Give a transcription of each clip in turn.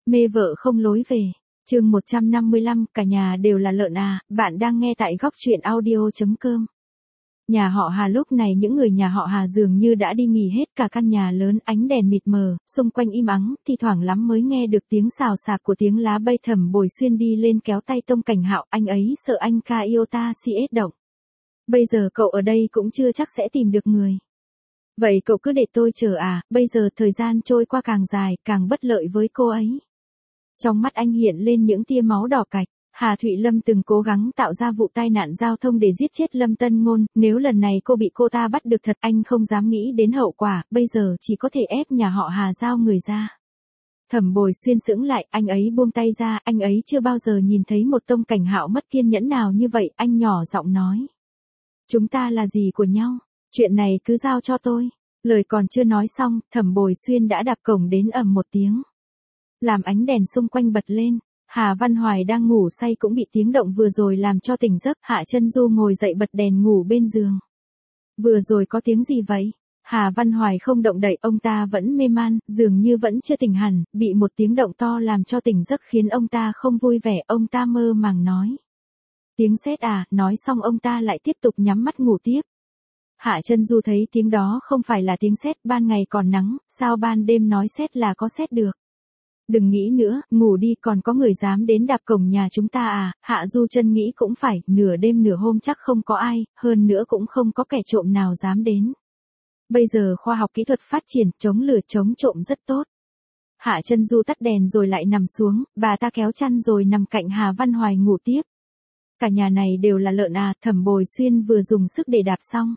Mê vợ không lối về. Chương 155, cả nhà đều là lợn à, bạn đang nghe tại góc truyện audio.com. Nhà họ Hà lúc này những người nhà họ Hà dường như đã đi nghỉ hết, cả căn nhà lớn, ánh đèn mịt mờ, xung quanh im ắng, thi thoảng lắm mới nghe được tiếng xào xạc của tiếng lá bay. Thẩm Bồi Xuyên đi lên kéo tay Tông Cảnh Hạo, anh ấy sợ anh ca yêu ta CS động. Bây giờ cậu ở đây cũng chưa chắc sẽ tìm được người. Vậy cậu cứ để tôi chờ à, bây giờ thời gian trôi qua càng dài, càng bất lợi với cô ấy. Trong mắt anh hiện lên những tia máu đỏ cạch. Hà Thụy Lâm từng cố gắng tạo ra vụ tai nạn giao thông để giết chết Lâm Tân Ngôn, nếu lần này cô bị cô ta bắt được thật, anh không dám nghĩ đến hậu quả, bây giờ chỉ có thể ép nhà họ Hà giao người ra. Thẩm Bồi Xuyên sững lại, anh ấy buông tay ra, anh ấy chưa bao giờ nhìn thấy một Tông Cảnh Hạo mất kiên nhẫn nào như vậy, anh nhỏ giọng nói. Chúng ta là gì của nhau, chuyện này cứ giao cho tôi. Lời còn chưa nói xong, Thẩm Bồi Xuyên đã đạp cổng đến ầm một tiếng. Làm ánh đèn xung quanh bật lên, Hà Văn Hoài đang ngủ say cũng bị tiếng động vừa rồi làm cho tỉnh giấc. Hạ Chân Du ngồi dậy bật đèn ngủ bên giường. Vừa rồi có tiếng gì vậy? Hà Văn Hoài không động đậy, ông ta vẫn mê man, dường như vẫn chưa tỉnh hẳn, bị một tiếng động to làm cho tỉnh giấc khiến ông ta không vui vẻ, ông ta mơ màng nói. Tiếng sét à, nói xong ông ta lại tiếp tục nhắm mắt ngủ tiếp. Hạ Chân Du thấy tiếng đó không phải là tiếng sét, ban ngày còn nắng, sao ban đêm nói sét là có sét được. Đừng nghĩ nữa, ngủ đi, còn có người dám đến đạp cổng nhà chúng ta à? Hạ Du Chân nghĩ cũng phải, nửa đêm nửa hôm chắc không có ai, hơn nữa cũng không có kẻ trộm nào dám đến. Bây giờ khoa học kỹ thuật phát triển, chống lửa chống trộm rất tốt. Hạ Chân Du tắt đèn rồi lại nằm xuống, bà ta kéo chăn rồi nằm cạnh Hà Văn Hoài ngủ tiếp. Cả nhà này đều là lợn à, Thẩm Bồi Xuyên vừa dùng sức để đạp xong.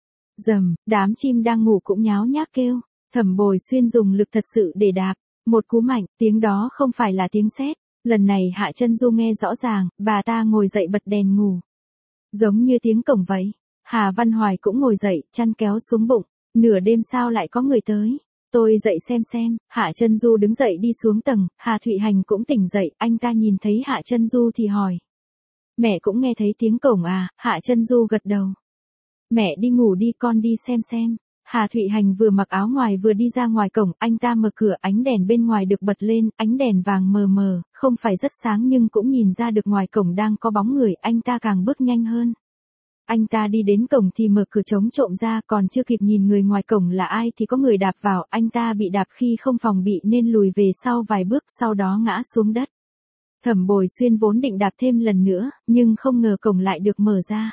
Rầm, đám chim đang ngủ cũng nháo nhác kêu. Thẩm Bồi Xuyên dùng lực thật sự để đạp. Một cú mạnh, tiếng đó không phải là tiếng sét. Lần này Hạ Chân Du nghe rõ ràng, bà ta ngồi dậy bật đèn ngủ. Giống như tiếng cổng vậy. Hà Văn Hoài cũng ngồi dậy, chăn kéo xuống bụng. Nửa đêm sao lại có người tới? Tôi dậy xem. Hạ Chân Du đứng dậy đi xuống tầng, Hà Thụy Hành cũng tỉnh dậy, anh ta nhìn thấy Hạ Chân Du thì hỏi. Mẹ cũng nghe thấy tiếng cổng à? Hạ Chân Du gật đầu. Mẹ đi ngủ đi, con đi xem. Hà Thụy Hành vừa mặc áo ngoài vừa đi ra ngoài cổng, anh ta mở cửa, ánh đèn bên ngoài được bật lên, ánh đèn vàng mờ mờ, không phải rất sáng nhưng cũng nhìn ra được ngoài cổng đang có bóng người, anh ta càng bước nhanh hơn. Anh ta đi đến cổng thì mở cửa chống trộm ra, còn chưa kịp nhìn người ngoài cổng là ai thì có người đạp vào, anh ta bị đạp khi không phòng bị nên lùi về sau vài bước, sau đó ngã xuống đất. Thẩm Bồi Xuyên vốn định đạp thêm lần nữa, nhưng không ngờ cổng lại được mở ra.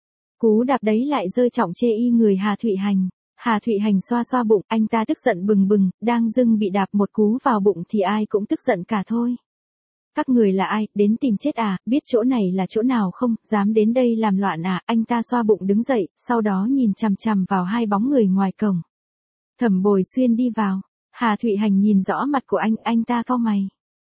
Cú đạp đấy lại rơi trọng chê y người Hà Thụy Hành. Hà Thụy Hành xoa xoa bụng, anh ta tức giận bừng bừng, đang dưng bị đạp một cú vào bụng thì ai cũng tức giận cả thôi. Các người là ai, đến tìm chết à, biết chỗ này là chỗ nào không, dám đến đây làm loạn à? Anh ta xoa bụng đứng dậy, sau đó nhìn chằm chằm vào hai bóng người ngoài cổng. Thẩm Bồi Xuyên đi vào, Hà Thụy Hành nhìn rõ mặt của anh ta cau mày.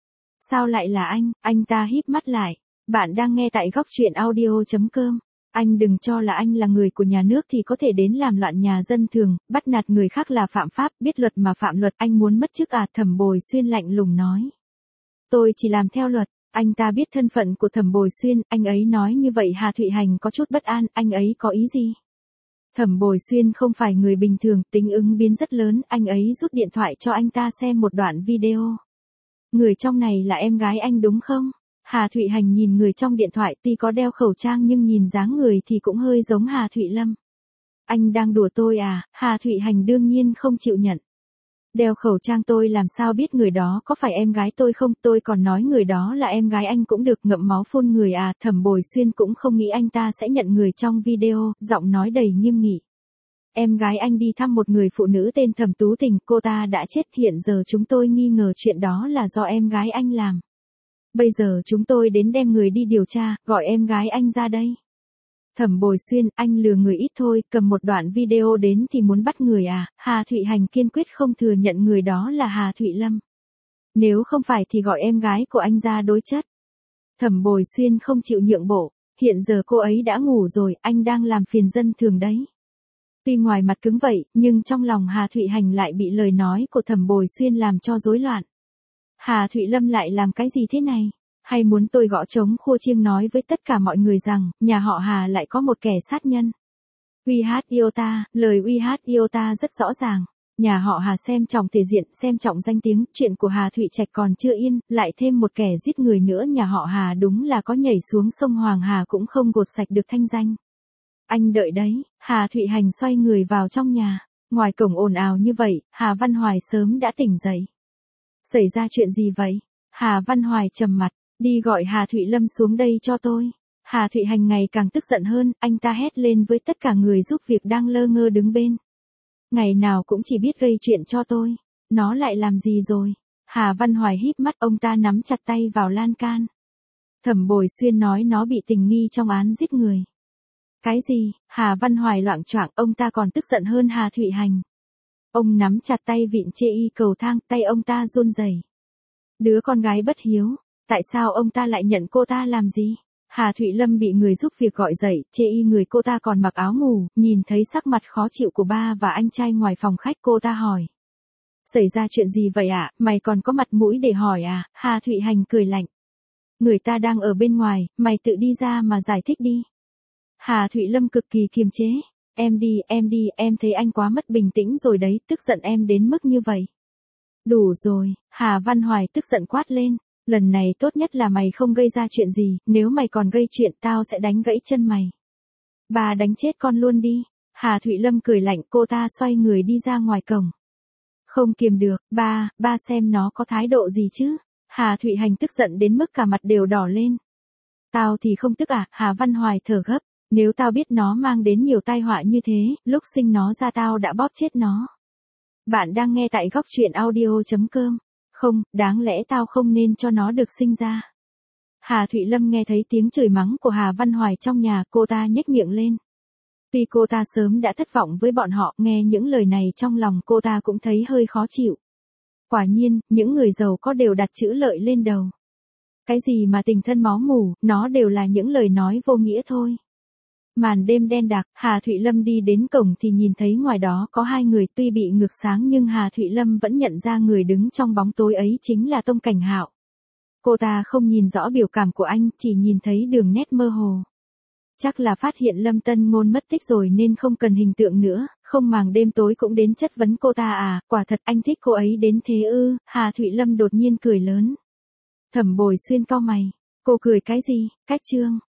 Sao lại là anh ta híp mắt lại. Bạn đang nghe tại góc truyện audio.com. Anh đừng cho là anh là người của nhà nước thì có thể đến làm loạn nhà dân thường, bắt nạt người khác là phạm pháp, biết luật mà phạm luật, anh muốn mất chức à? Thẩm Bồi Xuyên lạnh lùng nói. Tôi chỉ làm theo luật. Anh ta biết thân phận của Thẩm Bồi Xuyên, anh ấy nói như vậy Hà Thụy Hành có chút bất an, anh ấy có ý gì? Thẩm Bồi Xuyên không phải người bình thường, tính ứng biến rất lớn, anh ấy rút điện thoại cho anh ta xem một đoạn video. Người trong này là em gái anh đúng không? Hà Thụy Hành nhìn người trong điện thoại, tuy có đeo khẩu trang nhưng nhìn dáng người thì cũng hơi giống Hà Thụy Lâm. Anh đang đùa tôi à? Hà Thụy Hành đương nhiên không chịu nhận. Đeo khẩu trang tôi làm sao biết người đó có phải em gái tôi không, tôi còn nói người đó là em gái anh cũng được, ngậm máu phun người à? Thẩm Bồi Xuyên cũng không nghĩ anh ta sẽ nhận người trong video, giọng nói đầy nghiêm nghị. Em gái anh đi thăm một người phụ nữ tên Thẩm Tú Tình, cô ta đã chết, hiện giờ chúng tôi nghi ngờ chuyện đó là do em gái anh làm. Bây giờ chúng tôi đến đem người đi điều tra, gọi em gái anh ra đây. Thẩm Bồi Xuyên, anh lừa người ít thôi, cầm một đoạn video đến thì muốn bắt người à? Hà Thụy Hành kiên quyết không thừa nhận người đó là Hà Thụy Lâm. Nếu không phải thì gọi em gái của anh ra đối chất. Thẩm Bồi Xuyên không chịu nhượng bộ, hiện giờ cô ấy đã ngủ rồi, anh đang làm phiền dân thường đấy. Tuy ngoài mặt cứng vậy, nhưng trong lòng Hà Thụy Hành lại bị lời nói của Thẩm Bồi Xuyên làm cho rối loạn. Hà Thụy Lâm lại làm cái gì thế này? Hay muốn tôi gõ trống khua chiêng nói với tất cả mọi người rằng, nhà họ Hà lại có một kẻ sát nhân? Uy hát yêu ta, lời uy hát yêu ta rất rõ ràng. Nhà họ Hà xem trọng thể diện, xem trọng danh tiếng, chuyện của Hà Thụy Trạch còn chưa yên, lại thêm một kẻ giết người nữa, nhà họ Hà đúng là có nhảy xuống sông Hoàng Hà cũng không gột sạch được thanh danh. Anh đợi đấy, Hà Thụy Hành xoay người vào trong nhà, ngoài cổng ồn ào như vậy, Hà Văn Hoài sớm đã tỉnh dậy. Xảy ra chuyện gì vậy? Hà Văn Hoài trầm mặt, đi gọi Hà Thụy Lâm xuống đây cho tôi. Hà Thụy Hành ngày càng tức giận hơn, anh ta hét lên với tất cả người giúp việc đang lơ ngơ đứng bên. Ngày nào cũng chỉ biết gây chuyện cho tôi. Nó lại làm gì rồi? Hà Văn Hoài híp mắt, ông ta nắm chặt tay vào lan can. Thẩm Bồi Xuyên nói nó bị tình nghi trong án giết người. Cái gì? Hà Văn Hoài loạng choạng, ông ta còn tức giận hơn Hà Thụy Hành. Ông nắm chặt tay vịn chê y cầu thang, tay ông ta run rẩy. Đứa con gái bất hiếu, tại sao ông ta lại nhận cô ta làm gì? Hà Thụy Lâm bị người giúp việc gọi dậy, chê y người cô ta còn mặc áo ngủ, nhìn thấy sắc mặt khó chịu của ba và anh trai ngoài phòng khách, cô ta hỏi. Xảy ra chuyện gì vậy ạ? Mày còn có mặt mũi để hỏi à? Hà Thụy Hành cười lạnh. Người ta đang ở bên ngoài, mày tự đi ra mà giải thích đi. Hà Thụy Lâm cực kỳ kiềm chế. Em đi, em thấy anh quá mất bình tĩnh rồi đấy, tức giận em đến mức như vậy. Đủ rồi, Hà Văn Hoài tức giận quát lên. Lần này tốt nhất là mày không gây ra chuyện gì, nếu mày còn gây chuyện tao sẽ đánh gãy chân mày. Bà đánh chết con luôn đi. Hà Thụy Lâm cười lạnh, cô ta xoay người đi ra ngoài cổng. Không kiềm được, ba xem nó có thái độ gì chứ. Hà Thụy Hành tức giận đến mức cả mặt đều đỏ lên. Tao thì không tức à? Hà Văn Hoài thở gấp. Nếu tao biết nó mang đến nhiều tai họa như thế, lúc sinh nó ra tao đã bóp chết nó. Bạn đang nghe tại góc truyện audio.com. Không, đáng lẽ tao không nên cho nó được sinh ra. Hà Thụy Lâm nghe thấy tiếng chửi mắng của Hà Văn Hoài trong nhà, cô ta nhếch miệng lên. Tuy cô ta sớm đã thất vọng với bọn họ, nghe những lời này trong lòng cô ta cũng thấy hơi khó chịu. Quả nhiên, những người giàu có đều đặt chữ lợi lên đầu. Cái gì mà tình thân máu mủ, nó đều là những lời nói vô nghĩa thôi. Màn đêm đen đặc, Hà Thụy Lâm đi đến cổng thì nhìn thấy ngoài đó có hai người, tuy bị ngược sáng nhưng Hà Thụy Lâm vẫn nhận ra người đứng trong bóng tối ấy chính là Tông Cảnh Hạo. Cô ta không nhìn rõ biểu cảm của anh, chỉ nhìn thấy đường nét mơ hồ. Chắc là phát hiện Lâm Tân Ngôn mất tích rồi nên không cần hình tượng nữa, không màng đêm tối cũng đến chất vấn cô ta à, quả thật anh thích cô ấy đến thế ư? Hà Thụy Lâm đột nhiên cười lớn. Thẩm Bồi Xuyên cau mày, cô cười cái gì? Cách chương.